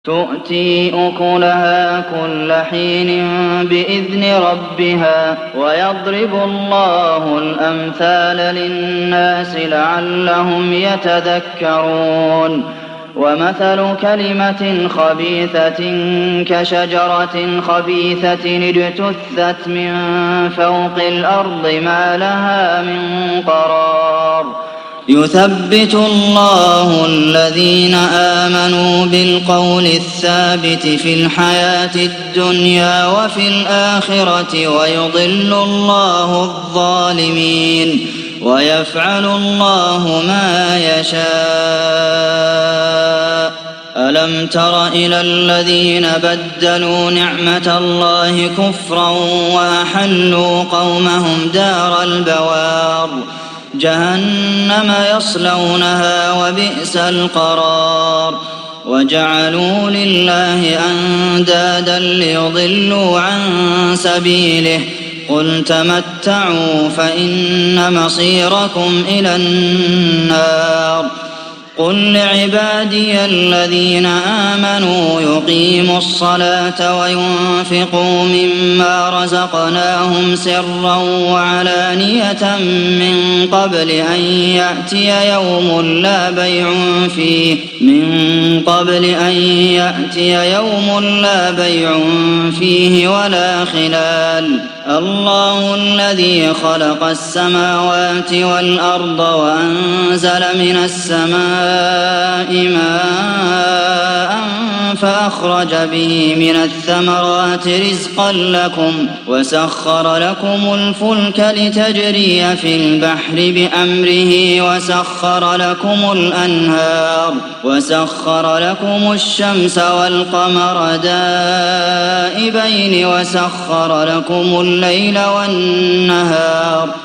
تُؤْتِي أُكُلَهَا كُلَّ حِينٍ بِإِذْنِ رَبِّهَا ۗ وَيَضْرِبُ اللَّهُ الْأَمْثَالَ لِلنَّاسِ لَعَلَّهُمْ يَتَذَكَّرُونَ وَمَثَلُ كَلِمَةٍ خَبِيثَةٍ كَشَجَرَةٍ خَبِيثَةٍ اجْتُثَّتْ مِن فَوْقِ الْأَرْضِ مَا لَهَا مِن قَرَارٍ يُثَبِّتُ اللَّهُ الَّذِينَ آمَنُوا بِالْقَوْلِ الثَّابِتِ فِي الْحَيَاةِ الدُّنْيَا وَفِي الْآخِرَةِ ۖ وَيُضِلُّ اللَّهُ الظَّالِمِينَ وَيَفْعَلُ اللَّهُ مَا يَشَاءُ أَلَمْ تَرَ إِلَى الَّذِينَ بَدَّلُوا نِعْمَةَ اللَّهِ كُفْرًا وَأَحَلُّوا قَوْمَهُمْ دَارَ الْبَوَارِ جَهَنَّمَ يَصْلَوْنَهَا ۖ وَبِئْسَ الْقَرَارُ وَجَعَلُوا لِلَّهِ أَندَادًا لِّيُضِلُّوا عَن سَبِيلِهِ ۗ قُلْ تَمَتَّعُوا فَإِنَّ مَصِيرَكُمْ إِلَى النَّارِ قُل لِّعِبَادِيَ الَّذِينَ آمَنُوا يُقِيمُوا الصَّلَاةَ وَيُنفِقُوا مِمَّا رَزَقْنَاهُمْ سِرًّا وَعَلَانِيَةً مِّن قَبْلِ أَن يَأْتِيَ يَوْمٌ لَّا بَيْعٌ فِيهِ وَلَا خِلَالٌ اللَّهُ الَّذِي خَلَقَ السَّمَاوَاتِ وَالْأَرْضَ وَأَنزَلَ مِنَ السَّمَاءِ مَاءً فَأَخْرَجَ بِهِ مِنَ الثَّمَرَاتِ رِزْقًا لَّكُمْ وَسَخَّرَ لَكُمُ الْفُلْكَ لِتَجْرِيَ فِي الْبَحْرِ بِأَمْرِهِ وَسَخَّرَ لَكُمُ الْأَنْهَارَ وَسَخَّرَ لَكُمُ الشَّمْسَ وَالْقَمَرَ دَائِبَيْنِ وَسَخَّرَ لَكُمُ اللَّيْلَ وَالنَّهَارَ